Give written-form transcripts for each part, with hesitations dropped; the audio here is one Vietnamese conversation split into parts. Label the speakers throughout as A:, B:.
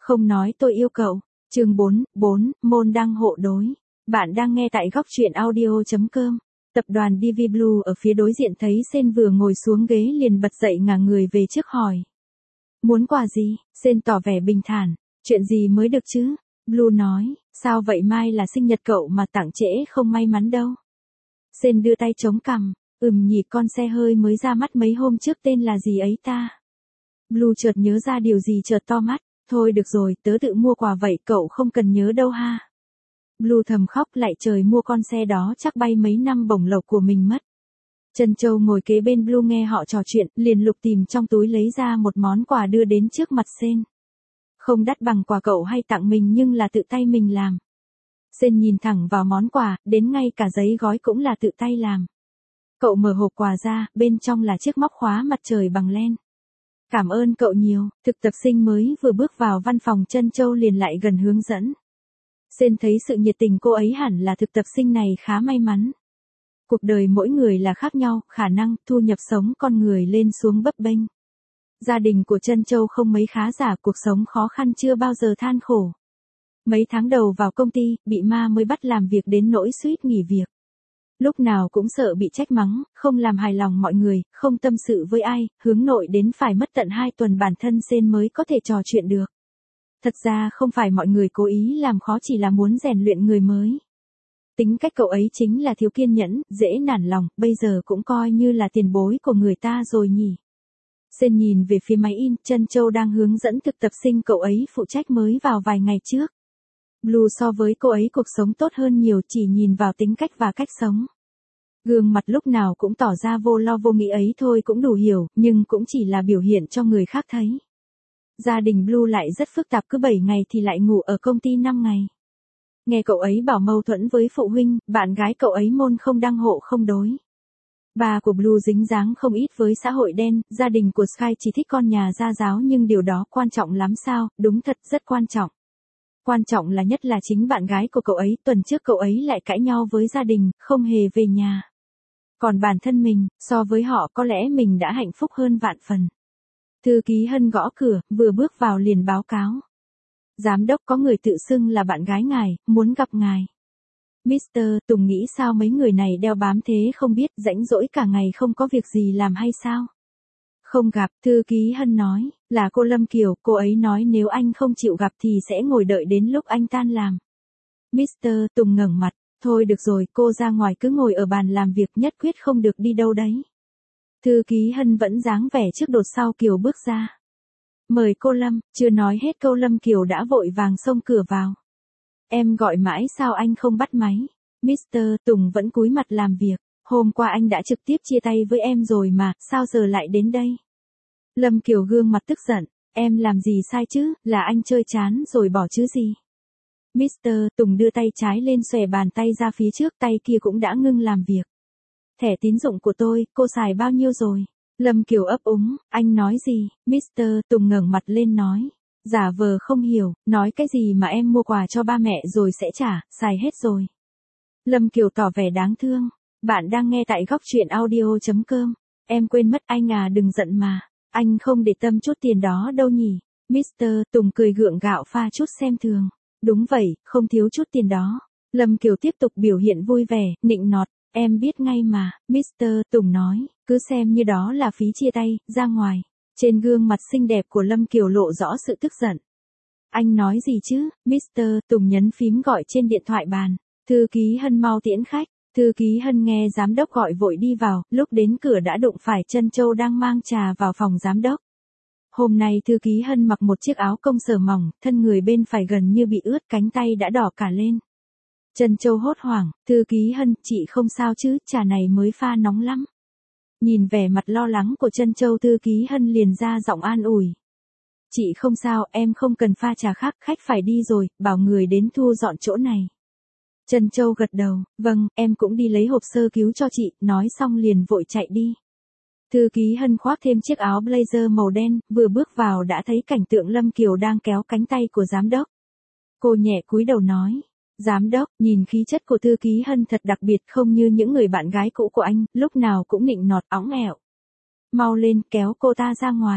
A: Không nói tôi yêu cậu. Chương 4, môn đăng hộ đối. Bạn đang nghe tại góc truyện audio.com. Tập đoàn DV Blue ở phía đối diện thấy Sen vừa ngồi xuống ghế liền bật dậy ngả người về trước hỏi. Muốn quà gì? Sen tỏ vẻ bình thản. Chuyện gì mới được chứ? Blue nói, sao vậy, mai là sinh nhật cậu mà tặng trễ không may mắn đâu. Sen đưa tay chống cằm, nhỉ, con xe hơi mới ra mắt mấy hôm trước tên là gì ấy ta? Blue chợt nhớ ra điều gì chợt to mắt, thôi được rồi, tớ tự mua quà vậy, cậu không cần nhớ đâu ha. Blue thầm khóc, lại trời, mua con xe đó chắc bay mấy năm bổng lộc của mình mất. Trân Châu ngồi kế bên Blue nghe họ trò chuyện, liền lục tìm trong túi lấy ra một món quà đưa đến trước mặt Sen. Không đắt bằng quà cậu hay tặng mình nhưng là tự tay mình làm. Sen nhìn thẳng vào món quà, đến ngay cả giấy gói cũng là tự tay làm. Cậu mở hộp quà ra, bên trong là chiếc móc khóa mặt trời bằng len. Cảm ơn cậu nhiều. Thực tập sinh mới vừa bước vào văn phòng Trân Châu liền lại gần hướng dẫn. Sen thấy sự nhiệt tình cô ấy hẳn là thực tập sinh này khá may mắn. Cuộc đời mỗi người là khác nhau, khả năng, thu nhập sống con người lên xuống bấp bênh. Gia đình của Trân Châu không mấy khá giả, cuộc sống khó khăn chưa bao giờ than khổ. Mấy tháng đầu vào công ty, bị ma mới bắt làm việc đến nỗi suýt nghỉ việc. Lúc nào cũng sợ bị trách mắng, không làm hài lòng mọi người, không tâm sự với ai, hướng nội đến phải mất tận 2 tuần bản thân Sen mới có thể trò chuyện được. Thật ra không phải mọi người cố ý làm khó, chỉ là muốn rèn luyện người mới. Tính cách cậu ấy chính là thiếu kiên nhẫn, dễ nản lòng, bây giờ cũng coi như là tiền bối của người ta rồi nhỉ. Sen nhìn về phía máy in, Trân Châu đang hướng dẫn thực tập sinh cậu ấy phụ trách mới vào vài ngày trước. Blue so với cô ấy cuộc sống tốt hơn nhiều, chỉ nhìn vào tính cách và cách sống. Gương mặt lúc nào cũng tỏ ra vô lo vô nghĩ ấy thôi cũng đủ hiểu, nhưng cũng chỉ là biểu hiện cho người khác thấy. Gia đình Blue lại rất phức tạp, cứ 7 ngày thì lại ngủ ở công ty 5 ngày. Nghe cậu ấy bảo mâu thuẫn với phụ huynh, bạn gái cậu ấy môn không đăng hộ không đối. Bà của Blue dính dáng không ít với xã hội đen, gia đình của Sky chỉ thích con nhà gia giáo nhưng điều đó quan trọng lắm sao? Đúng thật, rất quan trọng. Quan trọng là nhất là chính bạn gái của cậu ấy, tuần trước cậu ấy lại cãi nhau với gia đình, không hề về nhà. Còn bản thân mình, so với họ có lẽ mình đã hạnh phúc hơn vạn phần. Thư ký Hân gõ cửa, vừa bước vào liền báo cáo. Giám đốc, có người tự xưng là bạn gái ngài, muốn gặp ngài. Mr. Tùng nghĩ sao mấy người này đeo bám thế không biết, rãnh rỗi cả ngày không có việc gì làm hay sao? Không gặp, thư ký Hân nói, là cô Lâm Kiều, cô ấy nói nếu anh không chịu gặp thì sẽ ngồi đợi đến lúc anh tan làm. Mr. Tùng ngẩng mặt, thôi được rồi, cô ra ngoài cứ ngồi ở bàn làm việc, nhất quyết không được đi đâu đấy. Thư ký Hân vẫn dáng vẻ trước đột sau Kiều bước ra. Mời cô Lâm, chưa nói hết câu Lâm Kiều đã vội vàng xông cửa vào. Em gọi mãi sao anh không bắt máy? Mr. Tùng vẫn cúi mặt làm việc. Hôm qua anh đã trực tiếp chia tay với em rồi mà, sao giờ lại đến đây? Lâm Kiều gương mặt tức giận, em làm gì sai chứ, là anh chơi chán rồi bỏ chứ gì? Mr. Tùng đưa tay trái lên xòe bàn tay ra phía trước, tay kia cũng đã ngưng làm việc. Thẻ tín dụng của tôi, cô xài bao nhiêu rồi? Lâm Kiều ấp úng, anh nói gì? Mr. Tùng ngẩng mặt lên nói. Giả vờ không hiểu, nói cái gì mà em mua quà cho ba mẹ rồi sẽ trả, xài hết rồi. Lâm Kiều tỏ vẻ đáng thương. Bạn đang nghe tại góc truyện audio.com. Em quên mất anh à, đừng giận mà. Anh không để tâm chút tiền đó đâu nhỉ. Mr. Tùng cười gượng gạo pha chút xem thường. Đúng vậy, không thiếu chút tiền đó. Lâm Kiều tiếp tục biểu hiện vui vẻ, nịnh nọt. Em biết ngay mà, Mr. Tùng nói, cứ xem như đó là phí chia tay, ra ngoài. Trên gương mặt xinh đẹp của Lâm Kiều lộ rõ sự tức giận. Anh nói gì chứ? Mr. Tùng nhấn phím gọi trên điện thoại bàn. Thư ký Hân mau tiễn khách. Thư ký Hân nghe giám đốc gọi vội đi vào, lúc đến cửa đã đụng phải Trân Châu đang mang trà vào phòng giám đốc. Hôm nay thư ký Hân mặc một chiếc áo công sở mỏng, thân người bên phải gần như bị ướt, cánh tay đã đỏ cả lên. Trân Châu hốt hoảng, thư ký Hân, chị không sao chứ, trà này mới pha nóng lắm. Nhìn vẻ mặt lo lắng của Trân Châu, thư ký Hân liền ra giọng an ủi. Chị không sao, em không cần pha trà khác, khách phải đi rồi, bảo người đến thu dọn chỗ này. Trân Châu gật đầu, vâng, em cũng đi lấy hộp sơ cứu cho chị, nói xong liền vội chạy đi. Thư ký Hân khoác thêm chiếc áo blazer màu đen, vừa bước vào đã thấy cảnh tượng Lâm Kiều đang kéo cánh tay của giám đốc. Cô nhẹ cúi đầu nói. Giám đốc, nhìn khí chất của thư ký Hân thật đặc biệt, không như những người bạn gái cũ của anh, lúc nào cũng nịnh nọt óng ẻo. Mau lên, kéo cô ta ra ngoài.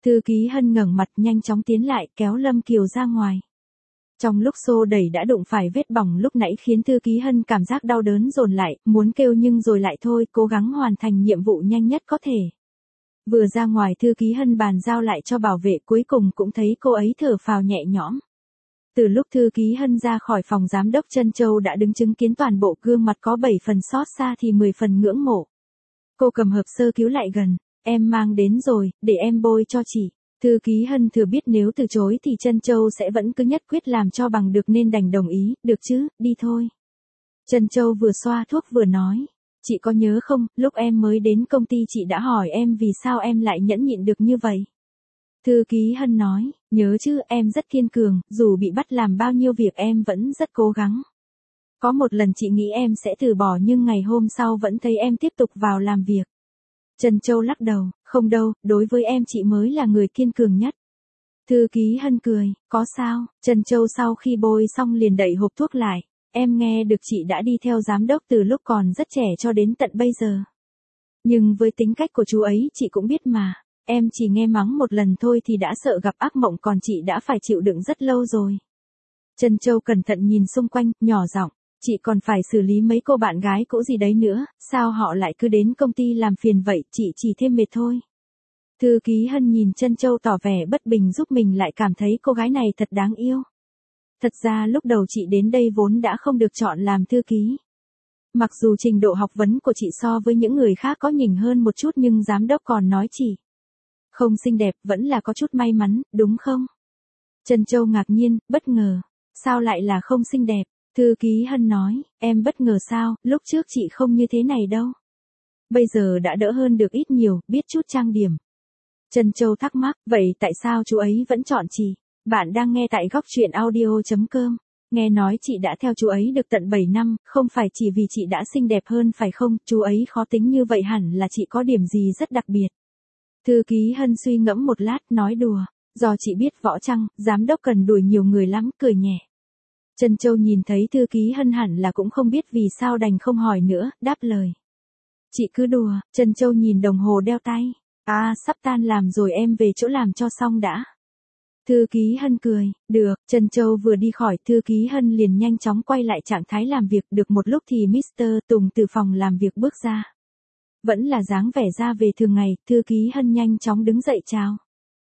A: Thư ký Hân ngẩng mặt nhanh chóng tiến lại kéo Lâm Kiều ra ngoài. Trong lúc xô đẩy đã đụng phải vết bỏng lúc nãy khiến Thư ký Hân cảm giác đau đớn dồn lại, muốn kêu nhưng rồi lại thôi, cố gắng hoàn thành nhiệm vụ nhanh nhất có thể. Vừa ra ngoài Thư ký Hân bàn giao lại cho bảo vệ, cuối cùng cũng thấy cô ấy thở phào nhẹ nhõm. Từ lúc Thư ký Hân ra khỏi phòng giám đốc Trân Châu đã đứng chứng kiến toàn bộ, gương mặt có 7 phần xót xa thì 10 phần ngưỡng mộ. Cô cầm hộp sơ cứu lại gần, em mang đến rồi, để em bôi cho chị. Thư ký Hân thừa biết nếu từ chối thì Trân Châu sẽ vẫn cứ nhất quyết làm cho bằng được nên đành đồng ý, được chứ, đi thôi. Trân Châu vừa xoa thuốc vừa nói, chị có nhớ không, lúc em mới đến công ty chị đã hỏi em vì sao em lại nhẫn nhịn được như vậy. Thư ký Hân nói, nhớ chứ, em rất kiên cường, dù bị bắt làm bao nhiêu việc em vẫn rất cố gắng. Có một lần chị nghĩ em sẽ từ bỏ nhưng ngày hôm sau vẫn thấy em tiếp tục vào làm việc. Trân Châu lắc đầu, không đâu, đối với em chị mới là người kiên cường nhất. Thư ký Hân cười, có sao? Trân Châu sau khi bôi xong liền đậy hộp thuốc lại, em nghe được chị đã đi theo giám đốc từ lúc còn rất trẻ cho đến tận bây giờ. Nhưng với tính cách của chú ấy chị cũng biết mà, em chỉ nghe mắng một lần thôi thì đã sợ gặp ác mộng, còn chị đã phải chịu đựng rất lâu rồi. Trân Châu cẩn thận nhìn xung quanh, nhỏ giọng, chị còn phải xử lý mấy cô bạn gái cũ gì đấy nữa, sao họ lại cứ đến công ty làm phiền vậy, chị chỉ thêm mệt thôi. Thư ký Hân nhìn Trân Châu tỏ vẻ bất bình giúp mình lại cảm thấy cô gái này thật đáng yêu. Thật ra lúc đầu chị đến đây vốn đã không được chọn làm thư ký. Mặc dù trình độ học vấn của chị so với những người khác có nhỉnh hơn một chút nhưng giám đốc còn nói chị không xinh đẹp, vẫn là có chút may mắn, đúng không? Trân Châu ngạc nhiên, bất ngờ. Sao lại là không xinh đẹp? Thư ký Hân nói, em bất ngờ sao, lúc trước chị không như thế này đâu. Bây giờ đã đỡ hơn được ít nhiều, biết chút trang điểm. Trân Châu thắc mắc, vậy tại sao chú ấy vẫn chọn chị? Bạn đang nghe tại góc truyện audio.com. Nghe nói chị đã theo chú ấy được tận 7 năm, không phải chỉ vì chị đã xinh đẹp hơn phải không? Chú ấy khó tính như vậy hẳn là chị có điểm gì rất đặc biệt. Thư ký Hân suy ngẫm một lát, nói đùa, do chị biết võ trăng, giám đốc cần đuổi nhiều người lắm, cười nhẹ. Trân Châu nhìn thấy Thư ký Hân hẳn là cũng không biết vì sao đành không hỏi nữa, đáp lời. Chị cứ đùa. Trân Châu nhìn đồng hồ đeo tay. Sắp tan làm rồi, em về chỗ làm cho xong đã. Thư ký Hân cười, được. Trân Châu vừa đi khỏi, Thư ký Hân liền nhanh chóng quay lại trạng thái làm việc, được một lúc thì Mr. Tùng từ phòng làm việc bước ra. Vẫn là dáng vẻ ra về thường ngày, Thư ký Hân nhanh chóng đứng dậy chào.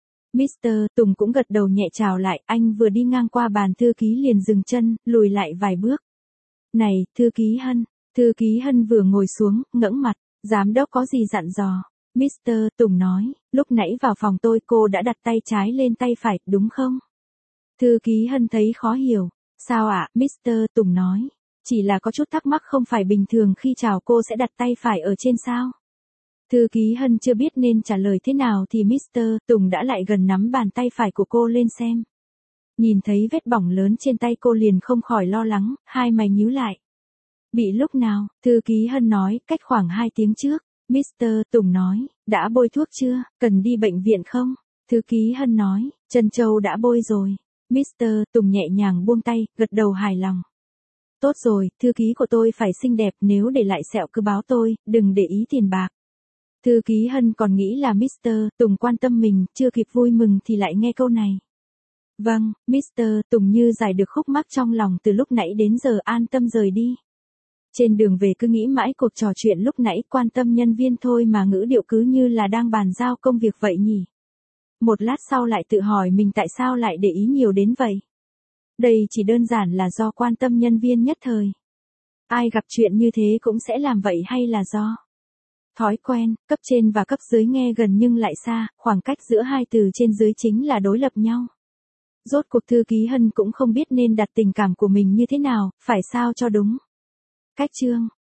A: Mr. Tùng cũng gật đầu nhẹ chào lại, anh vừa đi ngang qua bàn thư ký liền dừng chân, lùi lại vài bước. Này, Thư ký Hân vừa ngồi xuống, ngẩng mặt, giám đốc có gì dặn dò? Mr. Tùng nói, lúc nãy vào phòng tôi cô đã đặt tay trái lên tay phải, đúng không? Thư ký Hân thấy khó hiểu. Sao ạ? Mr. Tùng nói, chỉ là có chút thắc mắc, không phải bình thường khi chào cô sẽ đặt tay phải ở trên sao? Thư ký Hân chưa biết nên trả lời thế nào thì Mr. Tùng đã lại gần nắm bàn tay phải của cô lên xem. Nhìn thấy vết bỏng lớn trên tay cô liền không khỏi lo lắng, hai mày nhíu lại. Bị lúc nào? Thư ký Hân nói, cách khoảng 2 tiếng trước. Mr. Tùng nói, đã bôi thuốc chưa, cần đi bệnh viện không? Thư ký Hân nói, Trân Châu đã bôi rồi. Mr. Tùng nhẹ nhàng buông tay, gật đầu hài lòng. Tốt rồi, thư ký của tôi phải xinh đẹp, nếu để lại sẹo cứ báo tôi, đừng để ý tiền bạc. Thư ký Hân còn nghĩ là Mr. Tùng quan tâm mình, chưa kịp vui mừng thì lại nghe câu này. Vâng, Mr. Tùng như giải được khúc mắc trong lòng, từ lúc nãy đến giờ an tâm rời đi. Trên đường về cứ nghĩ mãi cuộc trò chuyện lúc nãy, quan tâm nhân viên thôi mà ngữ điệu cứ như là đang bàn giao công việc vậy nhỉ. Một lát sau lại tự hỏi mình tại sao lại để ý nhiều đến vậy. Đây chỉ đơn giản là do quan tâm nhân viên nhất thời. Ai gặp chuyện như thế cũng sẽ làm vậy hay là do thói quen? Cấp trên và cấp dưới nghe gần nhưng lại xa, khoảng cách giữa hai từ trên dưới chính là đối lập nhau. Rốt cuộc thư ký Hân cũng không biết nên đặt tình cảm của mình như thế nào, phải sao cho đúng. Cách chương